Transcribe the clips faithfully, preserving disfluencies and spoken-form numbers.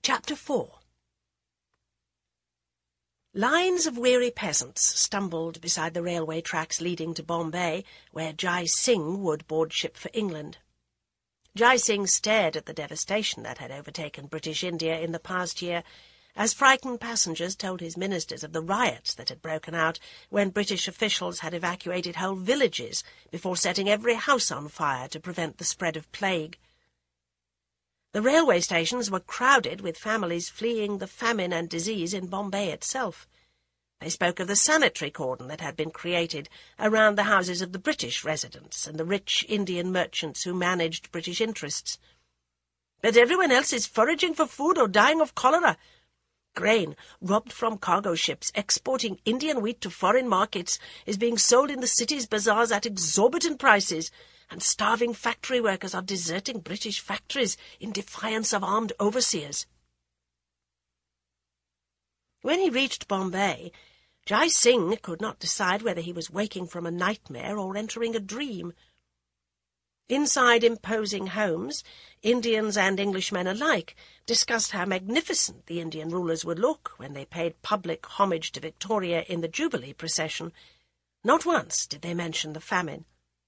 Chapter four. Lines of weary peasants stumbled beside the railway tracks leading to Bombay, where Jai Singh would board ship for England. Jai Singh stared at the devastation that had overtaken British India in the past year, as frightened passengers told his ministers of the riots that had broken out when British officials had evacuated whole villages before setting every house on fire to prevent the spread of plague. The railway stations were crowded with families fleeing the famine and disease in Bombay itself. They spoke of the sanitary cordon that had been created around the houses of the British residents and the rich Indian merchants who managed British interests. But everyone else is foraging for food or dying of cholera. Grain, robbed from cargo ships exporting Indian wheat to foreign markets, is being sold in the city's bazaars at exorbitant prices, and starving factory workers are deserting British factories in defiance of armed overseers. When he reached Bombay, Jai Singh could not decide whether he was waking from a nightmare or entering a dream. Inside imposing homes, Indians and Englishmen alike discussed how magnificent the Indian rulers would look when they paid public homage to Victoria in the Jubilee procession. Not once did they mention the famine.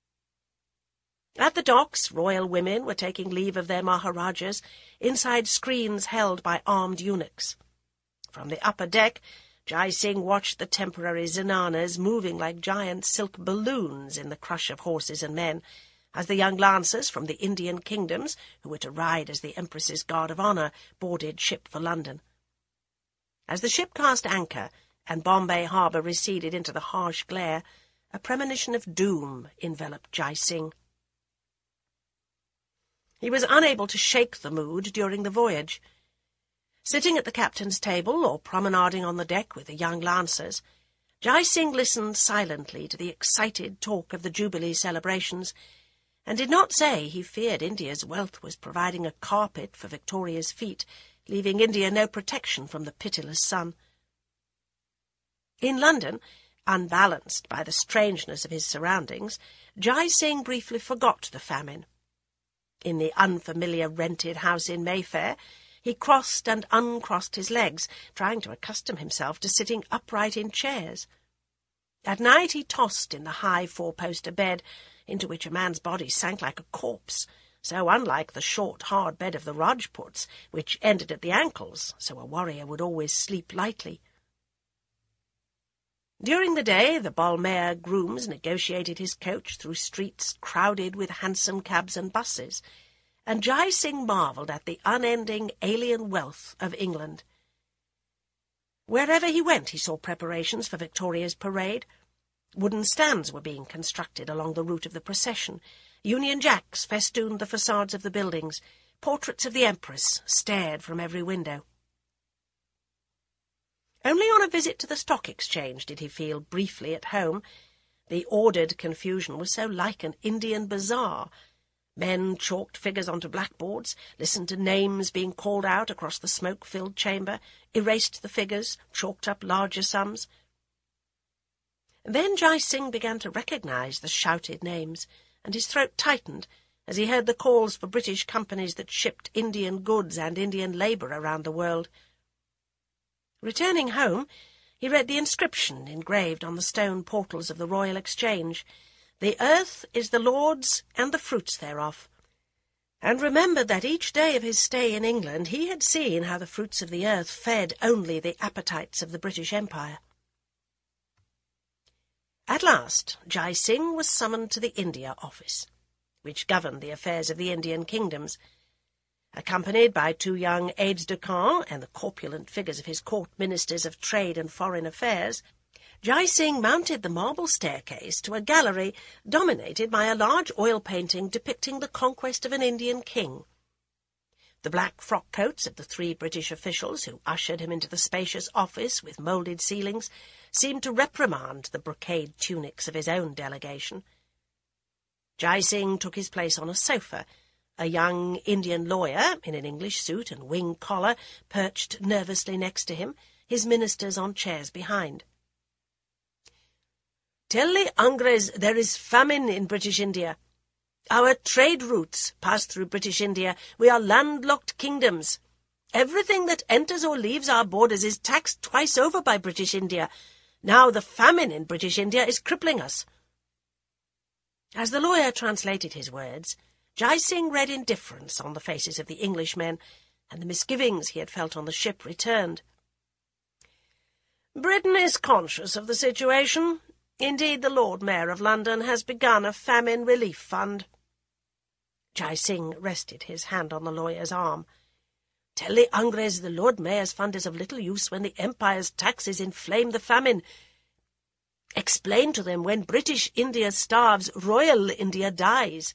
At the docks, royal women were taking leave of their Maharajas inside screens held by armed eunuchs. From the upper deck, Jai Singh watched the temporary zenanas moving like giant silk balloons in the crush of horses and men, as the young lancers from the Indian kingdoms, who were to ride as the Empress's guard of honour, boarded ship for London. As the ship cast anchor and Bombay harbour receded into the harsh glare, a premonition of doom enveloped Jai Singh. He was unable to shake the mood during the voyage. Sitting at the captain's table or promenading on the deck with the young lancers, Jai Singh listened silently to the excited talk of the Jubilee celebrations, and did not say he feared India's wealth was providing a carpet for Victoria's feet, leaving India no protection from the pitiless sun. In London, unbalanced by the strangeness of his surroundings, Jai Singh briefly forgot the famine. In the unfamiliar rented house in Mayfair, he crossed and uncrossed his legs, trying to accustom himself to sitting upright in chairs. At night he tossed in the high four-poster bed, into which a man's body sank like a corpse, so unlike the short, hard bed of the Rajputs, which ended at the ankles, so a warrior would always sleep lightly. During the day, the Balmair grooms negotiated his coach through streets crowded with hansom cabs and buses, and Jai Singh marvelled at the unending alien wealth of England. Wherever he went, he saw preparations for Victoria's parade. Wooden stands were being constructed along the route of the procession. Union Jacks festooned the facades of the buildings. Portraits of the Empress stared from every window. Only on a visit to the Stock Exchange did he feel briefly at home. The ordered confusion was so like an Indian bazaar. Men chalked figures onto blackboards, listened to names being called out across the smoke-filled chamber, erased the figures, chalked up larger sums. Then Jai Singh began to recognize the shouted names, and his throat tightened as he heard the calls for British companies that shipped Indian goods and Indian labour around the world. Returning home, he read the inscription engraved on the stone portals of the Royal Exchange, "The earth is the Lord's and the fruits thereof," and remembered that each day of his stay in England he had seen how the fruits of the earth fed only the appetites of the British Empire. At last, Jai Singh was summoned to the India Office, which governed the affairs of the Indian kingdoms. Accompanied by two young aides-de-camp and the corpulent figures of his court ministers of trade and foreign affairs, Jai Singh mounted the marble staircase to a gallery dominated by a large oil painting depicting the conquest of an Indian king. The black frock-coats of the three British officials who ushered him into the spacious office with moulded ceilings seemed to reprimand the brocade tunics of his own delegation. Jai Singh took his place on a sofa. A young Indian lawyer, in an English suit and wing collar, perched nervously next to him, his ministers on chairs behind. "Tell the Angrez there is famine in British India. Our trade routes pass through British India. We are landlocked kingdoms. Everything that enters or leaves our borders is taxed twice over by British India. Now the famine in British India is crippling us." As the lawyer translated his words, Jai Singh read indifference on the faces of the Englishmen, and the misgivings he had felt on the ship returned. "Britain is conscious of the situation. Indeed, the Lord Mayor of London has begun a famine relief fund." Jai Singh rested his hand on the lawyer's arm. "Tell the Angres the Lord Mayor's fund is of little use when the Empire's taxes inflame the famine. Explain to them when British India starves, Royal India dies."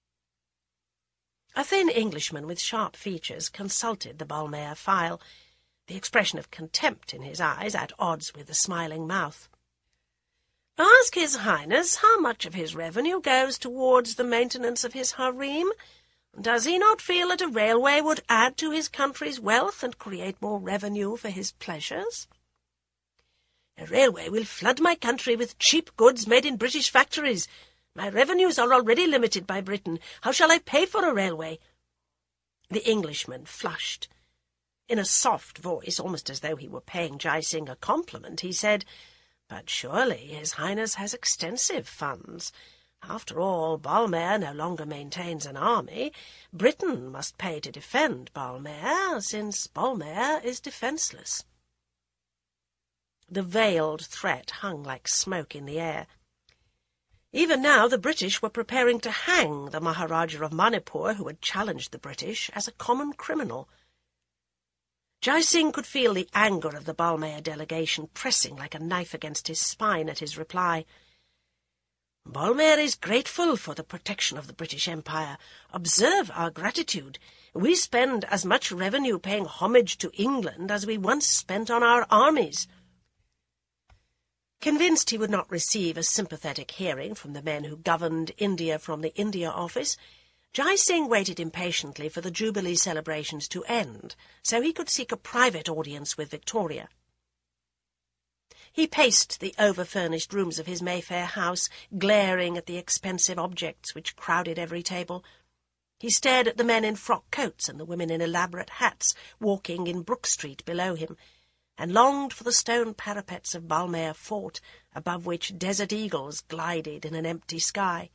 A thin Englishman with sharp features consulted the Balmain file, the expression of contempt in his eyes at odds with the smiling mouth. "Ask His Highness how much of his revenue goes towards the maintenance of his harem. Does he not feel that a railway would add to his country's wealth and create more revenue for his pleasures?" "A railway will flood my country with cheap goods made in British factories. My revenues are already limited by Britain. How shall I pay for a railway?" The Englishman flushed. In a soft voice, almost as though he were paying Jai Singh a compliment, he said, "But surely His Highness has extensive funds. After all, Balmain no longer maintains an army. Britain must pay to defend Balmain, since Balmain is defenceless." The veiled threat hung like smoke in the air. Even now the British were preparing to hang the Maharaja of Manipur, who had challenged the British, as a common criminal. Jai Singh could feel the anger of the Balmain delegation pressing like a knife against his spine at his reply. "Balmain is grateful for the protection of the British Empire. Observe our gratitude. We spend as much revenue paying homage to England as we once spent on our armies." Convinced he would not receive a sympathetic hearing from the men who governed India from the India Office, Jai Singh waited impatiently for the Jubilee celebrations to end, so he could seek a private audience with Victoria. He paced the over-furnished rooms of his Mayfair house, glaring at the expensive objects which crowded every table. He stared at the men in frock coats and the women in elaborate hats walking in Brook Street below him, and longed for the stone parapets of Balmain Fort, above which desert eagles glided in an empty sky.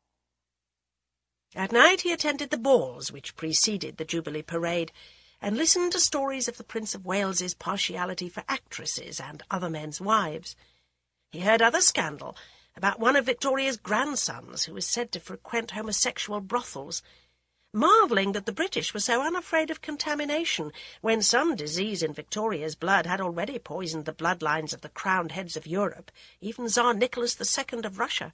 At night he attended the balls which preceded the Jubilee parade, and listened to stories of the Prince of Wales's partiality for actresses and other men's wives. He heard other scandal about one of Victoria's grandsons who was said to frequent homosexual brothels, marvelling that the British were so unafraid of contamination, when some disease in Victoria's blood had already poisoned the bloodlines of the crowned heads of Europe, even Tsar Nicholas the Second of Russia.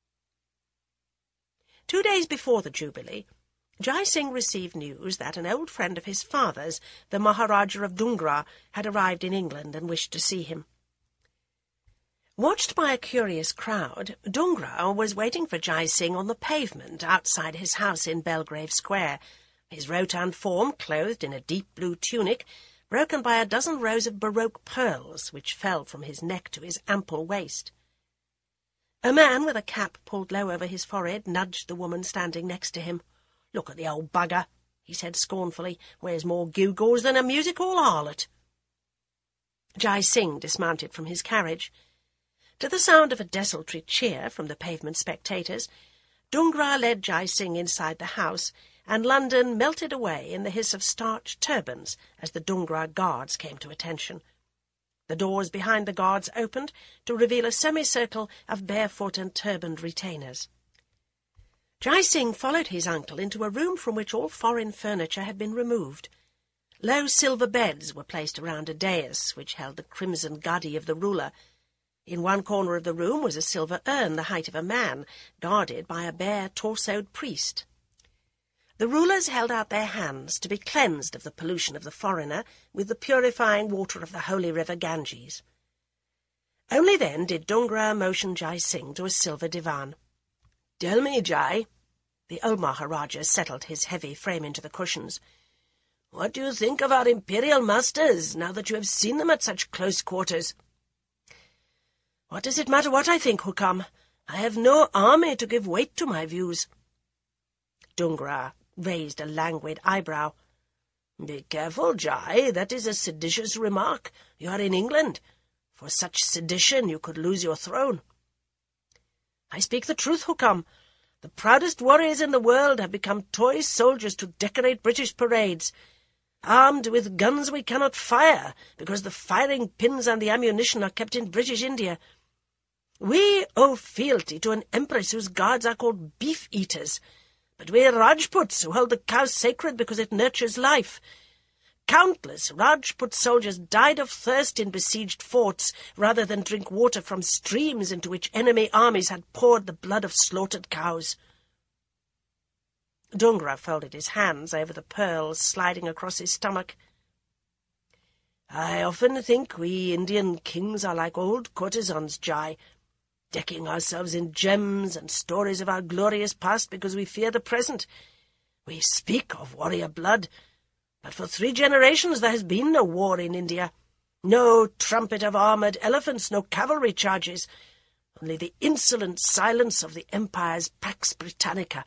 Two days before the Jubilee, Jai Singh received news that an old friend of his father's, the Maharaja of Dungra, had arrived in England and wished to see him. Watched by a curious crowd, Dungra was waiting for Jai Singh on the pavement outside his house in Belgrave Square, his rotund form clothed in a deep blue tunic, broken by a dozen rows of baroque pearls which fell from his neck to his ample waist. A man with a cap pulled low over his forehead nudged the woman standing next to him. "Look at the old bugger," he said scornfully, "wears more gewgaws than a music-hall harlot." Jai Singh dismounted from his carriage. To the sound of a desultory cheer from the pavement spectators, Dungra led Jai Singh inside the house, and London melted away in the hiss of starched turbans as the Dungra guards came to attention. The doors behind the guards opened to reveal a semicircle of barefoot and turbaned retainers. Jai Singh followed his uncle into a room from which all foreign furniture had been removed. Low silver beds were placed around a dais which held the crimson guddy of the ruler. In one corner of the room was a silver urn the height of a man, guarded by a bare, torsoed priest. The rulers held out their hands to be cleansed of the pollution of the foreigner with the purifying water of the holy river Ganges. Only then did Dungra motion Jai Singh to a silver divan. "Tell me, Jai," the old Maharaja settled his heavy frame into the cushions, "what do you think of our imperial masters, now that you have seen them at such close quarters?" "What does it matter what I think, Hukam? I have no army to give weight to my views." Dungra raised a languid eyebrow. "Be careful, Jai. That is a seditious remark. You are in England. For such sedition you could lose your throne." "I speak the truth, Hukam. The proudest warriors in the world have become toy soldiers to decorate British parades, armed with guns we cannot fire, because the firing pins and the ammunition are kept in British India. We owe fealty to an empress whose guards are called beef-eaters, but we are Rajputs who hold the cow sacred because it nurtures life. Countless Rajput soldiers died of thirst in besieged forts rather than drink water from streams into which enemy armies had poured the blood of slaughtered cows." Dungra folded his hands over the pearls sliding across his stomach. "I often think we Indian kings are like old courtesans, Jai, decking ourselves in gems and stories of our glorious past because we fear the present. We speak of warrior blood, but for three generations there has been no war in India. No trumpet of armoured elephants, no cavalry charges, only the insolent silence of the Empire's Pax Britannica."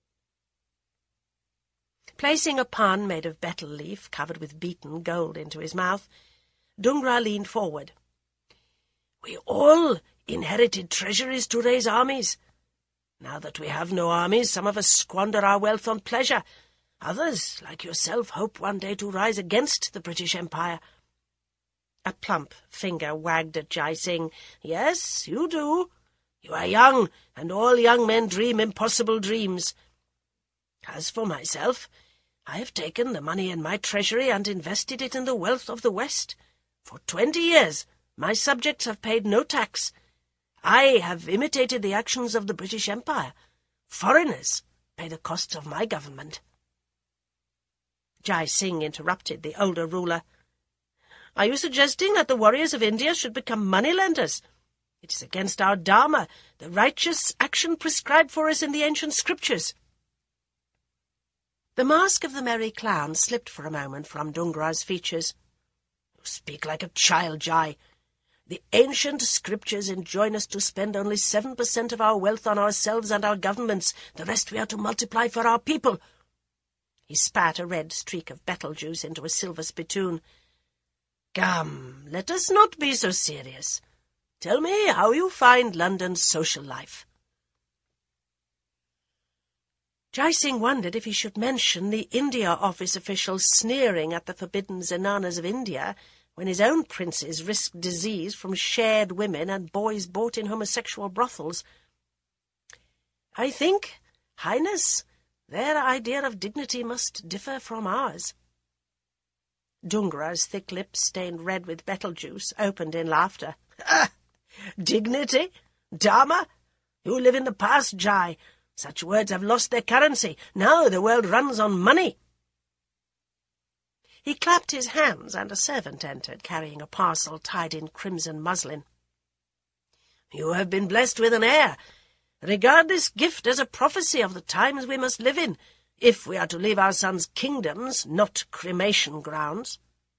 Placing a pan made of betel leaf covered with beaten gold into his mouth, Dungra leaned forward. "We all inherited treasuries to raise armies. Now that we have no armies, some of us squander our wealth on pleasure. Others, like yourself, hope one day to rise against the British Empire." A plump finger wagged at Jai Singh. "Yes, you do. You are young, and all young men dream impossible dreams. As for myself, I have taken the money in my treasury and invested it in the wealth of the West. For twenty years my subjects have paid no tax. I have imitated the actions of the British Empire. Foreigners pay the costs of my government." Jai Singh interrupted the older ruler. "Are you suggesting that the warriors of India should become moneylenders? It is against our dharma, the righteous action prescribed for us in the ancient scriptures." The mask of the merry clown slipped for a moment from Dungra's features. "You speak like a child, Jai. The ancient scriptures enjoin us to spend only seven per cent of our wealth on ourselves and our governments. The rest we are to multiply for our people." He spat a red streak of betelgeuse into a silver spittoon. "Come, let us not be so serious. Tell me how you find London's social life." Jai Singh wondered if he should mention the India Office officials sneering at the forbidden zenanas of India when his own princes risked disease from shared women and boys bought in homosexual brothels. "I think, Highness, their idea of dignity must differ from ours." Dungra's thick lips, stained red with betelgeuse, opened in laughter. "Ah, dignity? Dharma? You live in the past, Jai. Such words have lost their currency. Now the world runs on money." He clapped his hands, and a servant entered, carrying a parcel tied in crimson muslin. "You have been blessed with an heir. Regard this gift as a prophecy of the times we must live in, if we are to leave our sons kingdoms, not cremation grounds."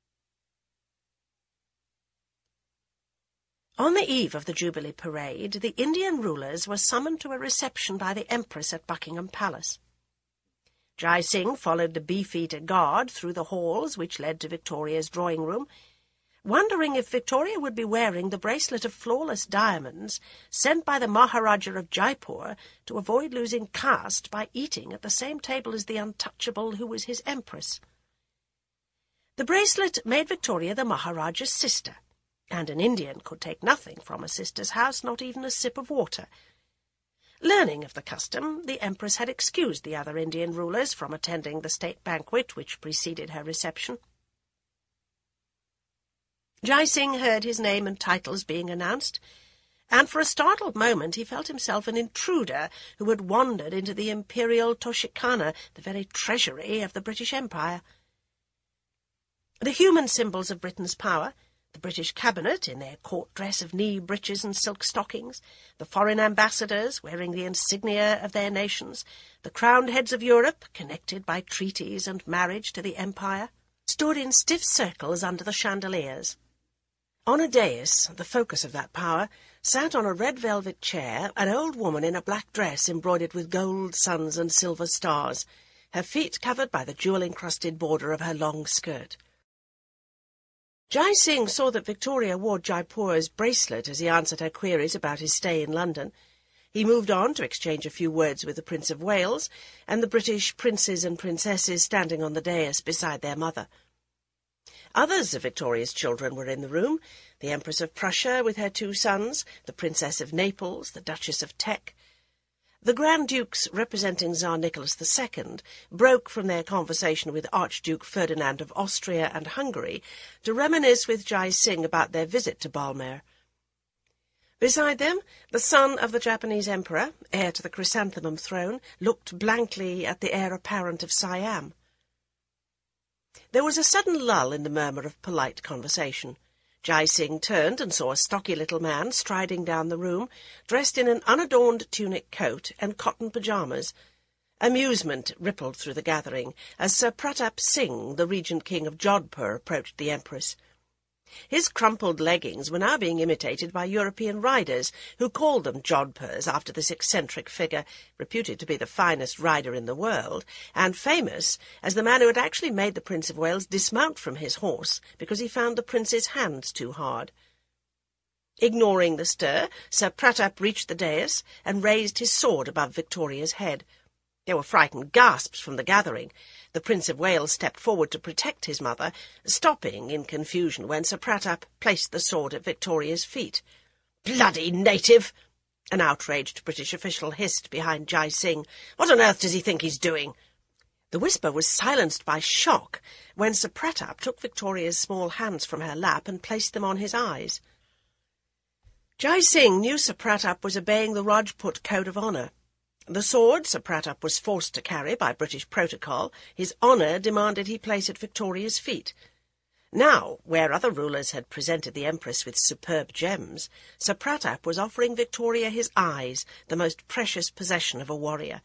On the eve of the Jubilee Parade, the Indian rulers were summoned to a reception by the Empress at Buckingham Palace. Jai Singh followed the beef-eater guard through the halls which led to Victoria's drawing-room, wondering if Victoria would be wearing the bracelet of flawless diamonds sent by the Maharaja of Jaipur to avoid losing caste by eating at the same table as the untouchable who was his empress. The bracelet made Victoria the Maharaja's sister, and an Indian could take nothing from a sister's house, not even a sip of water. Learning of the custom, the Empress had excused the other Indian rulers from attending the state banquet which preceded her reception. Jai Singh heard his name and titles being announced, and for a startled moment he felt himself an intruder who had wandered into the imperial Toshikhana, the very treasury of the British Empire. The human symbols of Britain's power, the British cabinet in their court dress of knee breeches and silk stockings, the foreign ambassadors wearing the insignia of their nations, the crowned heads of Europe, connected by treaties and marriage to the empire, stood in stiff circles under the chandeliers. On a dais, the focus of that power, sat on a red velvet chair an old woman in a black dress embroidered with gold suns and silver stars, her feet covered by the jewel-encrusted border of her long skirt. Jai Singh saw that Victoria wore Jaipur's bracelet as he answered her queries about his stay in London. He moved on to exchange a few words with the Prince of Wales and the British princes and princesses standing on the dais beside their mother. Others of Victoria's children were in the room, the Empress of Prussia with her two sons, the Princess of Naples, the Duchess of Teck. The Grand Dukes representing Tsar Nicholas the Second broke from their conversation with Archduke Ferdinand of Austria and Hungary to reminisce with Jai Singh about their visit to Balmair. Beside them, the son of the Japanese emperor, heir to the chrysanthemum throne, looked blankly at the heir apparent of Siam. There was a sudden lull in the murmur of polite conversation. Jai Singh turned and saw a stocky little man striding down the room, dressed in an unadorned tunic coat and cotton pyjamas. Amusement rippled through the gathering as Sir Pratap Singh, the Regent King of Jodhpur, approached the Empress. His crumpled leggings were now being imitated by European riders, who called them Jodhpurs after this eccentric figure, reputed to be the finest rider in the world, and famous as the man who had actually made the Prince of Wales dismount from his horse because he found the prince's hands too hard. Ignoring the stir, Sir Pratap reached the dais and raised his sword above Victoria's head. There were frightened gasps from the gathering. The Prince of Wales stepped forward to protect his mother, stopping in confusion when Sir Pratap placed the sword at Victoria's feet. "Bloody native!" an outraged British official hissed behind Jai Singh. "What on earth does he think he's doing?" The whisper was silenced by shock when Sir Pratap took Victoria's small hands from her lap and placed them on his eyes. Jai Singh knew Sir Pratap was obeying the Rajput Code of Honour. The sword Sir Pratap was forced to carry by British protocol, his honour demanded he place at Victoria's feet. Now, where other rulers had presented the Empress with superb gems, Sir Pratap was offering Victoria his eyes, the most precious possession of a warrior.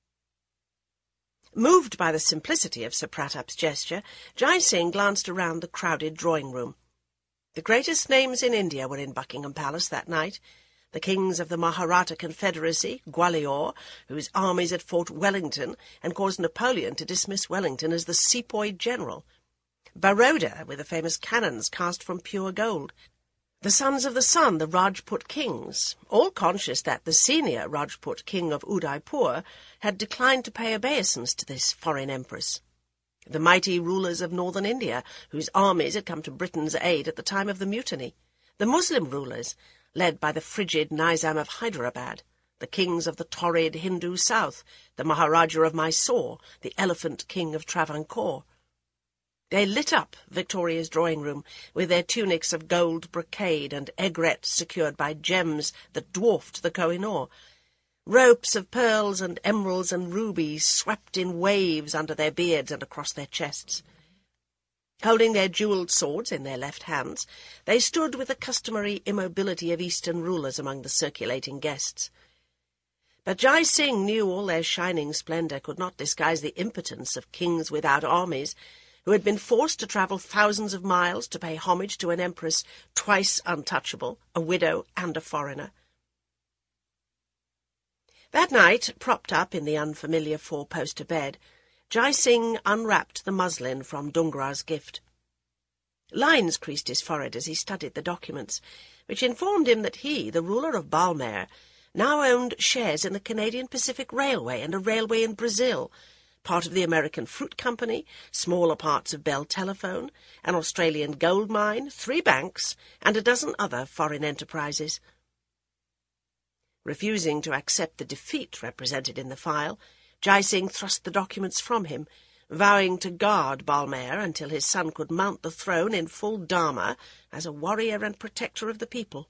Moved by the simplicity of Sir Pratap's gesture, Jai Singh glanced around the crowded drawing-room. The greatest names in India were in Buckingham Palace that night. The kings of the Maharatha Confederacy, Gwalior, whose armies had fought Wellington and caused Napoleon to dismiss Wellington as the sepoy general. Baroda, with the famous cannons cast from pure gold. The sons of the sun, the Rajput kings, all conscious that the senior Rajput king of Udaipur had declined to pay obeisance to this foreign empress. The mighty rulers of northern India, whose armies had come to Britain's aid at the time of the mutiny. The Muslim rulers, led by the frigid Nizam of Hyderabad, the kings of the torrid Hindu south, the Maharaja of Mysore, the elephant king of Travancore. They lit up Victoria's drawing-room with their tunics of gold brocade and aigrettes secured by gems that dwarfed the Koh-i-Noor. Ropes of pearls and emeralds and rubies swept in waves under their beards and across their chests. Holding their jewelled swords in their left hands, they stood with the customary immobility of Eastern rulers among the circulating guests. But Jai Singh knew all their shining splendour could not disguise the impotence of kings without armies, who had been forced to travel thousands of miles to pay homage to an empress twice untouchable, a widow and a foreigner. That night, propped up in the unfamiliar four-poster bed, Jai Singh unwrapped the muslin from Dungra's gift. Lines creased his forehead as he studied the documents, which informed him that he, the ruler of Balmair, now owned shares in the Canadian Pacific Railway and a railway in Brazil, part of the American Fruit Company, smaller parts of Bell Telephone, an Australian gold mine, three banks, and a dozen other foreign enterprises. Refusing to accept the defeat represented in the file, Jai Singh thrust the documents from him, vowing to guard Balmair until his son could mount the throne in full Dharma as a warrior and protector of the people.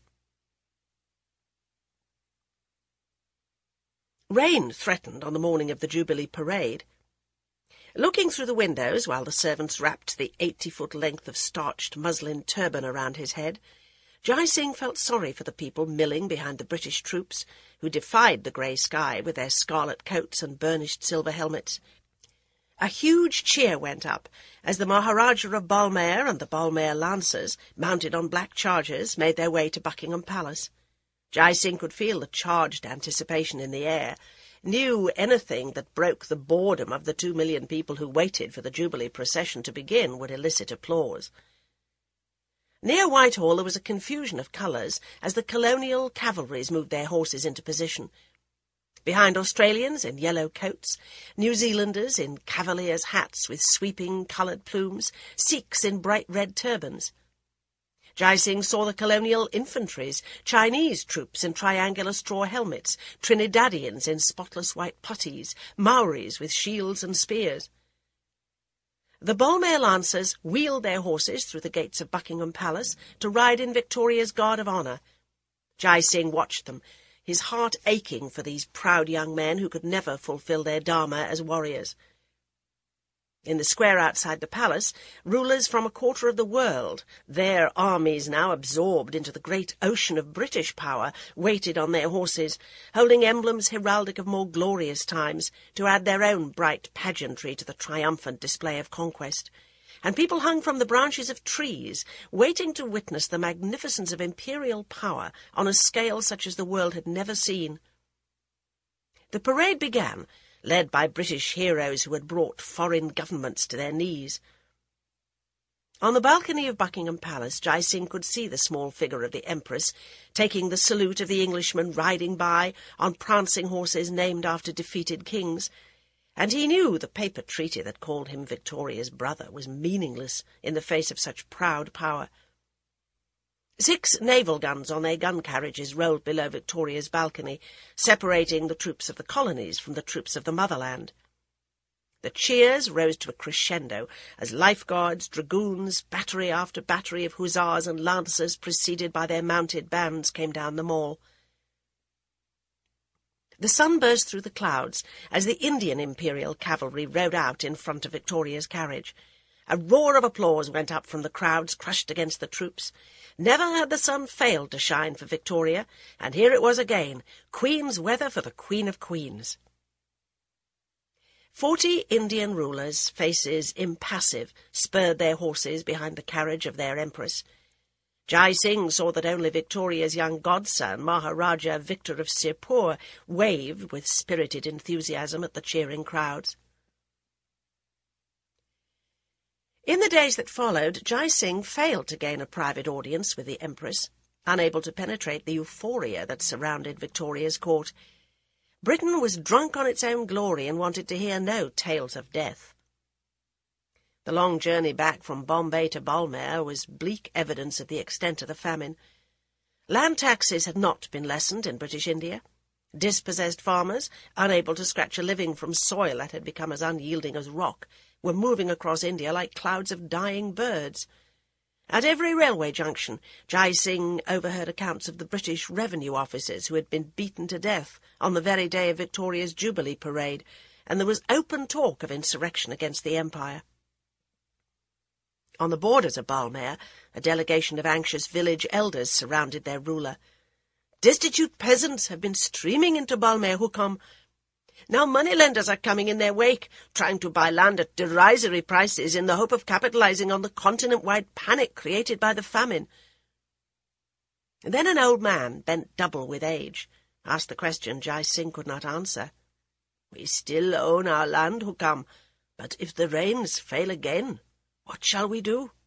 Rain threatened on the morning of the Jubilee parade. Looking through the windows while the servants wrapped the eighty-foot length of starched muslin turban around his head, Jai Singh felt sorry for the people milling behind the British troops, who defied the grey sky with their scarlet coats and burnished silver helmets. A huge cheer went up as the Maharaja of Balmair and the Balmair Lancers, mounted on black chargers, made their way to Buckingham Palace. Jai Singh could feel the charged anticipation in the air. knew anything that broke the boredom of the two million people who waited for the Jubilee procession to begin would elicit applause. Near Whitehall there was a confusion of colours as the colonial cavalries moved their horses into position. Behind Australians in yellow coats, New Zealanders in cavaliers' hats with sweeping coloured plumes, Sikhs in bright red turbans. Jai Singh saw the colonial infantries, Chinese troops in triangular straw helmets, Trinidadians in spotless white puttees, Maoris with shields and spears. The Bolmare Lancers wheeled their horses through the gates of Buckingham Palace to ride in Victoria's Guard of Honour. Jai Singh watched them, his heart aching for these proud young men who could never fulfil their dharma as warriors. In the square outside the palace, rulers from a quarter of the world, their armies now absorbed into the great ocean of British power, waited on their horses, holding emblems heraldic of more glorious times, to add their own bright pageantry to the triumphant display of conquest. And people hung from the branches of trees, waiting to witness the magnificence of imperial power on a scale such as the world had never seen. The parade began, led by British heroes who had brought foreign governments to their knees. On the balcony of Buckingham Palace, Jai Singh could see the small figure of the Empress, taking the salute of the Englishmen riding by on prancing horses named after defeated kings, and he knew the paper treaty that called him Victoria's brother was meaningless in the face of such proud power. Six naval guns on their gun carriages rolled below Victoria's balcony, separating the troops of the colonies from the troops of the motherland. The cheers rose to a crescendo as lifeguards, dragoons, battery after battery of hussars and lancers, preceded by their mounted bands, came down the mall. The sun burst through the clouds as the Indian Imperial Cavalry rode out in front of Victoria's carriage. A roar of applause went up from the crowds crushed against the troops. Never had the sun failed to shine for Victoria, and here it was again, Queen's weather for the Queen of Queens. Forty Indian rulers, faces impassive, spurred their horses behind the carriage of their Empress. Jai Singh saw that only Victoria's young godson, Maharaja Victor of Sirpur, waved with spirited enthusiasm at the cheering crowds. In the days that followed, Jai Singh failed to gain a private audience with the Empress, unable to penetrate the euphoria that surrounded Victoria's court. Britain was drunk on its own glory and wanted to hear no tales of death. The long journey back from Bombay to Bolmare was bleak evidence of the extent of the famine. Land taxes had not been lessened in British India. Dispossessed farmers, unable to scratch a living from soil that had become as unyielding as rock, were moving across India like clouds of dying birds. At every railway junction, Jai Singh overheard accounts of the British revenue officers who had been beaten to death on the very day of Victoria's Jubilee parade, and there was open talk of insurrection against the Empire. On the borders of Bolmare, a delegation of anxious village elders surrounded their ruler. Destitute peasants have been streaming into Bolmare Hukam. Now moneylenders are coming in their wake, trying to buy land at derisory prices in the hope of capitalizing on the continent-wide panic created by the famine. Then an old man, bent double with age, asked the question Jai Singh could not answer. We still own our land, Hukam, but if the rains fail again, what shall we do?